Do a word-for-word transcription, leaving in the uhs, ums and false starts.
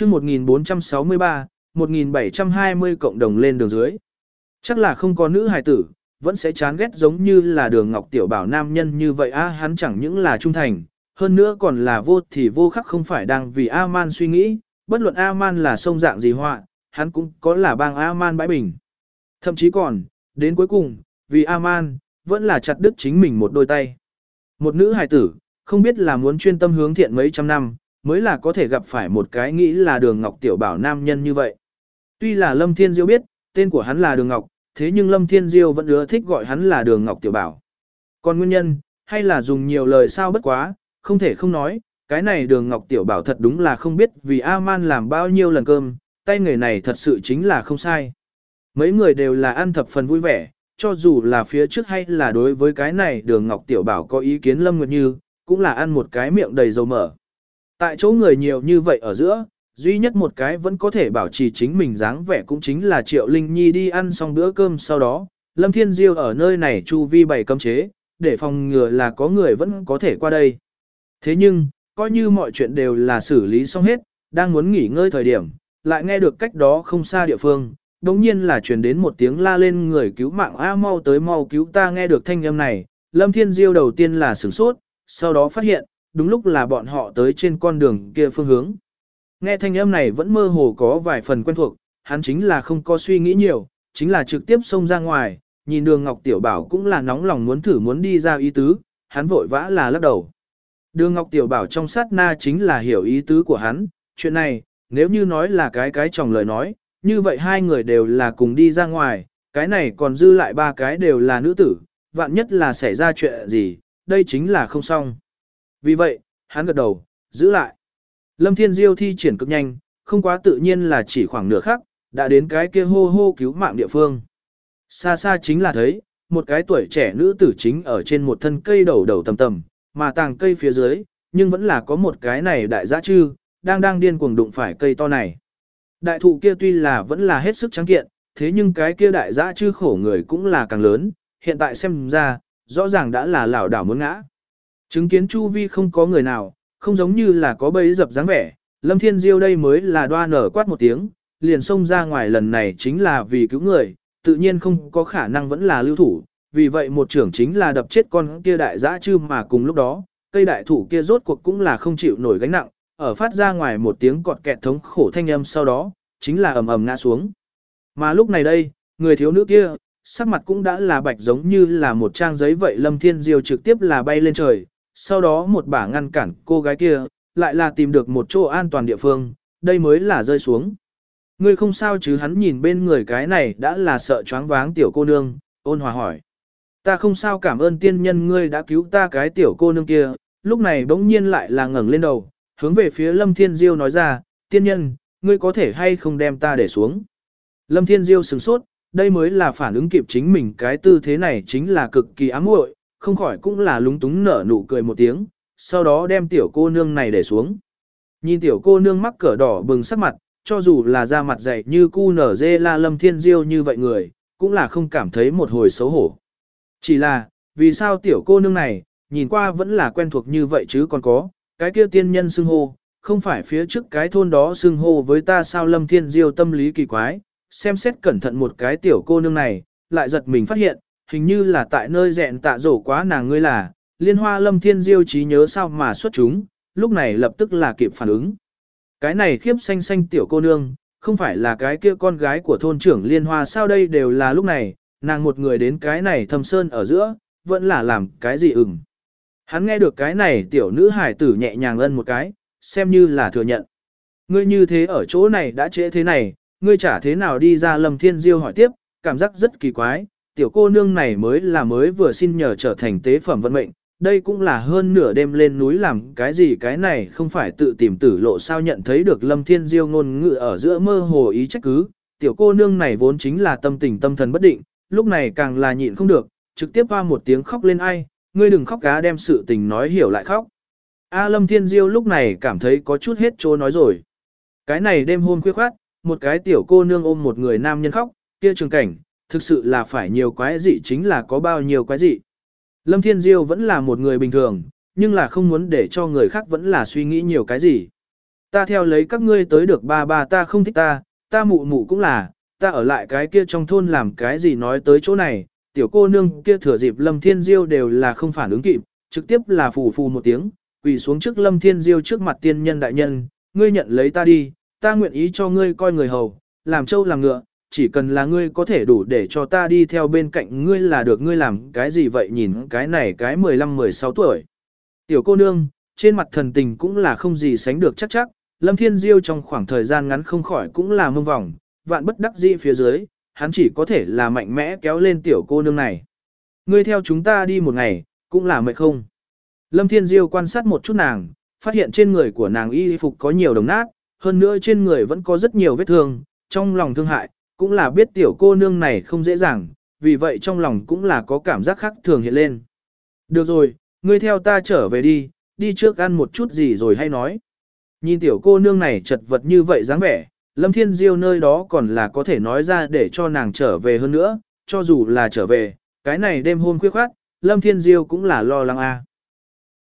chương một nghìn bốn trăm sáu mươi ba, một nghìn bảy trăm hai mươi cộng đồng lên đường dưới. Chắc là không có nữ hài tử, vẫn sẽ chán ghét giống như là Đường Ngọc Tiểu Bảo nam nhân như vậy a, hắn chẳng những là trung thành, hơn nữa còn là vô thì vô khắc, không phải đang vì A-man suy nghĩ, bất luận A-man là sông dạng gì họa, hắn cũng có là bang A-man bãi bình. Thậm chí còn, đến cuối cùng, vì A-man, vẫn là chặt đứt chính mình một đôi tay. Một nữ hài tử, không biết là muốn chuyên tâm hướng thiện mấy trăm năm, mới là có thể gặp phải một cái nghĩ là Đường Ngọc Tiểu Bảo nam nhân như vậy. Tuy là Lâm Thiên Diêu biết, tên của hắn là Đường Ngọc, thế nhưng Lâm Thiên Diêu vẫn ưa thích gọi hắn là Đường Ngọc Tiểu Bảo. Còn nguyên nhân, hay là dùng nhiều lời sao bất quá, không thể không nói, cái này Đường Ngọc Tiểu Bảo thật đúng là không biết vì A-man làm bao nhiêu lần cơm, tay nghề này thật sự chính là không sai. Mấy người đều là ăn thập phần vui vẻ, cho dù là phía trước hay là đối với cái này Đường Ngọc Tiểu Bảo có ý kiến Lâm Nguyệt Như, cũng là ăn một cái miệng đầy dầu mỡ. Tại chỗ người nhiều như vậy ở giữa, duy nhất một cái vẫn có thể bảo trì chính mình dáng vẻ cũng chính là Triệu Linh Nhi đi ăn xong bữa cơm sau đó, Lâm Thiên Diêu ở nơi này chu vi bày cấm chế, để phòng ngừa là có người vẫn có thể qua đây. Thế nhưng, coi như mọi chuyện đều là xử lý xong hết, đang muốn nghỉ ngơi thời điểm, lại nghe được cách đó không xa địa phương, đồng nhiên là truyền đến một tiếng la lên người cứu mạng a, mau tới mau cứu ta. Nghe được thanh âm này, Lâm Thiên Diêu đầu tiên là sửng sốt, sau đó phát hiện, đúng lúc là bọn họ tới trên con đường kia phương hướng. Nghe thanh âm này vẫn mơ hồ có vài phần quen thuộc, hắn chính là không có suy nghĩ nhiều, chính là trực tiếp xông ra ngoài, nhìn Đường Ngọc Tiểu Bảo cũng là nóng lòng muốn thử muốn đi ra ý tứ, hắn vội vã là lắc đầu. Đường Ngọc Tiểu Bảo trong sát na chính là hiểu ý tứ của hắn, chuyện này, nếu như nói là cái cái chồng lời nói, như vậy hai người đều là cùng đi ra ngoài, cái này còn dư lại ba cái đều là nữ tử, vạn nhất là xảy ra chuyện gì, đây chính là không xong. Vì vậy, hắn gật đầu, giữ lại. Lâm Thiên Diêu thi triển cực nhanh, không quá tự nhiên là chỉ khoảng nửa khắc, đã đến cái kia hô hô cứu mạng địa phương. Xa xa chính là thấy, một cái tuổi trẻ nữ tử chính ở trên một thân cây đầu đầu tầm tầm, mà tàng cây phía dưới, nhưng vẫn là có một cái này đại dã chư, đang đang điên cuồng đụng phải cây to này. Đại thụ kia tuy là vẫn là hết sức trắng kiện, thế nhưng cái kia đại dã chư khổ người cũng là càng lớn, hiện tại xem ra, rõ ràng đã là lảo đảo muốn ngã. Chứng kiến chu vi không có người nào, không giống như là có bẫy dập dáng vẻ, Lâm Thiên Diêu đây mới là đoa nở quát một tiếng, liền xông ra ngoài, lần này chính là vì cứu người, tự nhiên không có khả năng vẫn là lưu thủ, vì vậy một trưởng chính là đập chết con kia đại dã chư, mà cùng lúc đó, cây đại thụ kia rốt cuộc cũng là không chịu nổi gánh nặng, ở phát ra ngoài một tiếng cọt kẹt thống khổ thanh âm, sau đó, chính là ầm ầm ngã xuống. Mà lúc này đây, người thiếu nữ kia, sắc mặt cũng đã là bạch giống như là một trang giấy vậy. Lâm Thiên Diêu trực tiếp là bay lên trời, sau đó một bả ngăn cản cô gái kia, lại là tìm được một chỗ an toàn địa phương, đây mới là rơi xuống. Ngươi không sao chứ? Hắn nhìn bên người cái này đã là sợ choáng váng tiểu cô nương, ôn hòa hỏi. Ta không sao, cảm ơn tiên nhân, ngươi đã cứu ta. Cái tiểu cô nương kia, lúc này bỗng nhiên lại là ngẩng lên đầu, hướng về phía Lâm Thiên Diêu nói ra, tiên nhân, ngươi có thể hay không đem ta để xuống. Lâm Thiên Diêu sửng sốt, đây mới là phản ứng kịp chính mình cái tư thế này chính là cực kỳ ám muội, không khỏi cũng là lúng túng nở nụ cười một tiếng, sau đó đem tiểu cô nương này để xuống. Nhìn tiểu cô nương mắc cỡ đỏ bừng sắc mặt, cho dù là da mặt dày như cu nở dê la Lâm Thiên Diêu như vậy người, cũng là không cảm thấy một hồi xấu hổ. Chỉ là, vì sao tiểu cô nương này, nhìn qua vẫn là quen thuộc như vậy chứ còn có, cái kia tiên nhân xưng hô, không phải phía trước cái thôn đó xưng hô với ta sao? Lâm Thiên Diêu tâm lý kỳ quái, xem xét cẩn thận một cái tiểu cô nương này, lại giật mình phát hiện, hình như là tại nơi dẹn tạ rổ quá nàng ngươi là, Liên Hoa. Lâm Thiên Diêu trí nhớ sao mà xuất chúng, lúc này lập tức là kịp phản ứng. Cái này khiếp xanh xanh tiểu cô nương, không phải là cái kia con gái của thôn trưởng Liên Hoa sao? Đây đều là lúc này, nàng một người đến cái này thâm sơn ở giữa, vẫn là làm cái gì ửng. Hắn nghe được cái này tiểu nữ hải tử nhẹ nhàng ân một cái, xem như là thừa nhận. Ngươi như thế ở chỗ này đã trễ thế này, ngươi chả thế nào đi ra? Lâm Thiên Diêu hỏi tiếp, cảm giác rất kỳ quái, tiểu cô nương này mới là mới vừa xin nhờ trở thành tế phẩm vận mệnh, đây cũng là hơn nửa đêm lên núi làm cái gì, cái này không phải tự tìm tử lộ sao? Nhận thấy được Lâm Thiên Diêu ngôn ngữ ở giữa mơ hồ ý trách cứ, tiểu cô nương này vốn chính là tâm tình tâm thần bất định, lúc này càng là nhịn không được, trực tiếp hoa một tiếng khóc lên. Ai, ngươi đừng khóc cá, đem sự tình nói hiểu lại khóc. A Lâm Thiên Diêu lúc này cảm thấy có chút hết chỗ nói rồi. Cái này đêm hôm khuya khoát, một cái tiểu cô nương ôm một người nam nhân khóc, kia trường cảnh, thực sự là phải nhiều quái dị chính là có bao nhiêu quái dị. Lâm Thiên Diêu vẫn là một người bình thường, nhưng là không muốn để cho người khác vẫn là suy nghĩ nhiều cái gì. Ta theo lấy các ngươi tới được ba ba ta không thích ta, ta mụ mụ cũng là, ta ở lại cái kia trong thôn làm cái gì nói tới chỗ này, tiểu cô nương kia thừa dịp Lâm Thiên Diêu đều là không phản ứng kịp, trực tiếp là phù phù một tiếng, quỳ xuống trước Lâm Thiên Diêu trước mặt tiên nhân đại nhân, ngươi nhận lấy ta đi, ta nguyện ý cho ngươi coi người hầu, làm trâu làm ngựa, chỉ cần là ngươi có thể đủ để cho ta đi theo bên cạnh ngươi là được, ngươi làm cái gì vậy, nhìn cái này cái mười lăm mười sáu tuổi. Tiểu cô nương, trên mặt thần tình cũng là không gì sánh được chắc chắc, Lâm Thiên Diêu trong khoảng thời gian ngắn không khỏi cũng là mông vòng, vạn bất đắc dĩ phía dưới, hắn chỉ có thể là mạnh mẽ kéo lên tiểu cô nương này. Ngươi theo chúng ta đi một ngày, cũng là mệt không? Lâm Thiên Diêu quan sát một chút nàng, phát hiện trên người của nàng y phục có nhiều đồng nát, hơn nữa trên người vẫn có rất nhiều vết thương, trong lòng thương hại, cũng là biết tiểu cô nương này không dễ dàng, vì vậy trong lòng cũng là có cảm giác khác thường hiện lên. Được rồi, ngươi theo ta trở về đi, đi trước ăn một chút gì rồi hay nói. Nhìn tiểu cô nương này chật vật như vậy dáng vẻ, Lâm Thiên Diêu nơi đó còn là có thể nói ra để cho nàng trở về hơn nữa, cho dù là trở về, cái này đêm hôm khuya khoát, Lâm Thiên Diêu cũng là lo lắng a.